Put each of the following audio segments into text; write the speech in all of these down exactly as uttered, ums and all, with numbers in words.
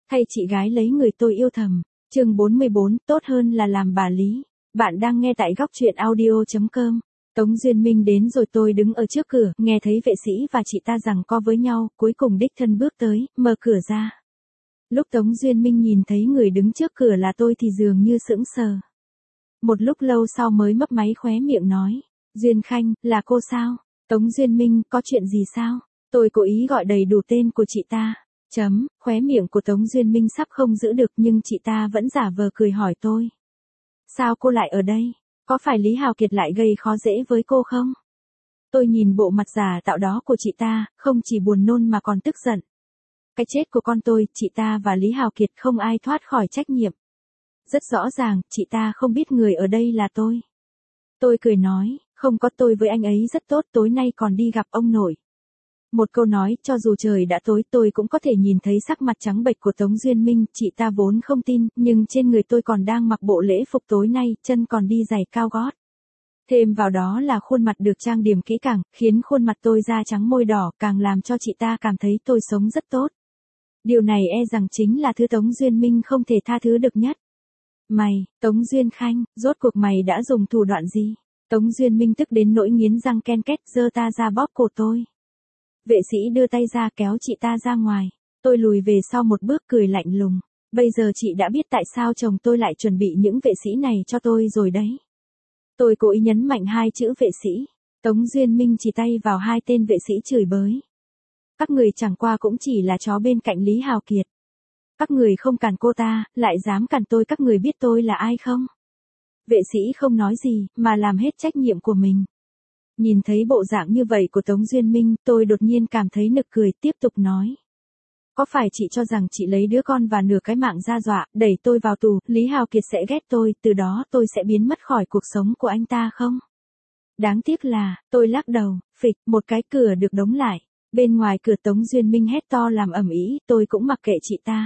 Thay chị gái lấy người tôi yêu thầm. Chương bốn mươi bốn, tốt hơn là làm bà Lý. Bạn đang nghe tại góc truyện audio chấm com. Tống Duyên Minh đến rồi, tôi đứng ở trước cửa, nghe thấy vệ sĩ và chị ta giằng co với nhau, cuối cùng đích thân bước tới, mở cửa ra. Lúc Tống Duyên Minh nhìn thấy người đứng trước cửa là tôi thì dường như sững sờ. Một lúc lâu sau mới mấp máy khóe miệng nói, Duyên Khanh, là cô sao? Tống Duyên Minh, có chuyện gì sao? Tôi cố ý gọi đầy đủ tên của chị ta. Chấm, khóe miệng của Tống Duyên Minh sắp không giữ được nhưng chị ta vẫn giả vờ cười hỏi tôi. Sao cô lại ở đây? Có phải Lý Hào Kiệt lại gây khó dễ với cô không? Tôi nhìn bộ mặt giả tạo đó của chị ta, không chỉ buồn nôn mà còn tức giận. Cái chết của con tôi, chị ta và Lý Hào Kiệt không ai thoát khỏi trách nhiệm. Rất rõ ràng, chị ta không biết người ở đây là tôi. Tôi cười nói, không có, tôi với anh ấy rất tốt, tối nay còn đi gặp ông nội. Một câu nói, cho dù trời đã tối tôi cũng có thể nhìn thấy sắc mặt trắng bệch của Tống Duyên Minh, chị ta vốn không tin, nhưng trên người tôi còn đang mặc bộ lễ phục tối nay, chân còn đi giày cao gót. Thêm vào đó là khuôn mặt được trang điểm kỹ càng, khiến khuôn mặt tôi da trắng môi đỏ, càng làm cho chị ta cảm thấy tôi sống rất tốt. Điều này e rằng chính là thứ Tống Duyên Minh không thể tha thứ được nhất. Mày, Tống Duyên Khanh, rốt cuộc mày đã dùng thủ đoạn gì? Tống Duyên Minh tức đến nỗi nghiến răng ken két, giơ ta ra bóp cổ tôi. Vệ sĩ đưa tay ra kéo chị ta ra ngoài. Tôi lùi về sau một bước cười lạnh lùng. Bây giờ chị đã biết tại sao chồng tôi lại chuẩn bị những vệ sĩ này cho tôi rồi đấy. Tôi cố ý nhấn mạnh hai chữ vệ sĩ. Tống Duyên Minh chỉ tay vào hai tên vệ sĩ chửi bới. Các người chẳng qua cũng chỉ là chó bên cạnh Lý Hào Kiệt. Các người không cản cô ta, lại dám cản tôi, các người biết tôi là ai không? Vệ sĩ không nói gì, mà làm hết trách nhiệm của mình. Nhìn thấy bộ dạng như vậy của Tống Duyên Minh, tôi đột nhiên cảm thấy nực cười, tiếp tục nói. Có phải chị cho rằng chị lấy đứa con và nửa cái mạng ra dọa, đẩy tôi vào tù, Lý Hào Kiệt sẽ ghét tôi, từ đó tôi sẽ biến mất khỏi cuộc sống của anh ta không? Đáng tiếc là, tôi lắc đầu, phịch, một cái cửa được đóng lại. Bên ngoài cửa Tống Duyên Minh hét to làm ầm ĩ, tôi cũng mặc kệ chị ta.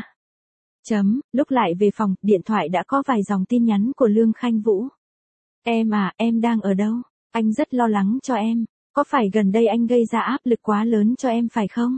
Chấm, lúc lại về phòng, điện thoại đã có vài dòng tin nhắn của Lương Khanh Vũ. Em à, em đang ở đâu? Anh rất lo lắng cho em. Có phải gần đây anh gây ra áp lực quá lớn cho em phải không?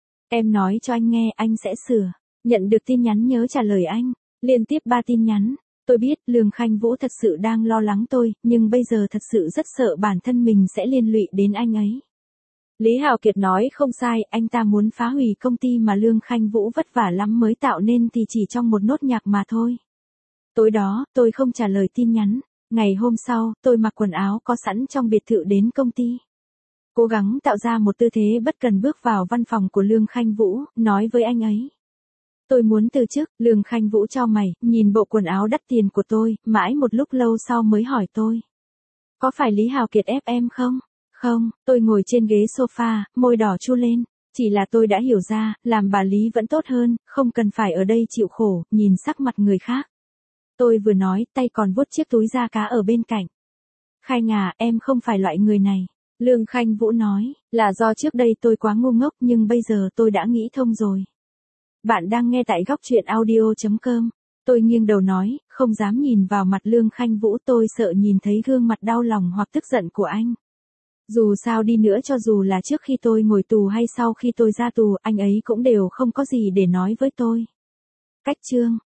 Em nói cho anh nghe, anh sẽ sửa. Nhận được tin nhắn nhớ trả lời anh. Liên tiếp ba tin nhắn. Tôi biết Lương Khanh Vũ thật sự đang lo lắng tôi, nhưng bây giờ thật sự rất sợ bản thân mình sẽ liên lụy đến anh ấy. Lý Hào Kiệt nói không sai, anh ta muốn phá hủy công ty mà Lương Khanh Vũ vất vả lắm mới tạo nên thì chỉ trong một nốt nhạc mà thôi. Tối đó, tôi không trả lời tin nhắn. Ngày hôm sau, tôi mặc quần áo có sẵn trong biệt thự đến công ty. Cố gắng tạo ra một tư thế bất cần bước vào văn phòng của Lương Khanh Vũ, nói với anh ấy. Tôi muốn từ chức. Lương Khanh Vũ chau mày, nhìn bộ quần áo đắt tiền của tôi, mãi một lúc lâu sau mới hỏi tôi. Có phải Lý Hào Kiệt ép em không? Không, tôi ngồi trên ghế sofa, môi đỏ chu lên. Chỉ là tôi đã hiểu ra, làm bà Lý vẫn tốt hơn, không cần phải ở đây chịu khổ, nhìn sắc mặt người khác. Tôi vừa nói, tay còn vuốt chiếc túi da cá ở bên cạnh. Khanh à, em không phải loại người này. Lương Khanh Vũ nói, là do trước đây tôi quá ngu ngốc nhưng bây giờ tôi đã nghĩ thông rồi. Bạn đang nghe tại góc truyện audio chấm com. Tôi nghiêng đầu nói, không dám nhìn vào mặt Lương Khanh Vũ, tôi sợ nhìn thấy gương mặt đau lòng hoặc tức giận của anh. Dù sao đi nữa, cho dù là trước khi tôi ngồi tù hay sau khi tôi ra tù, anh ấy cũng đều không có gì để nói với tôi. Cách chương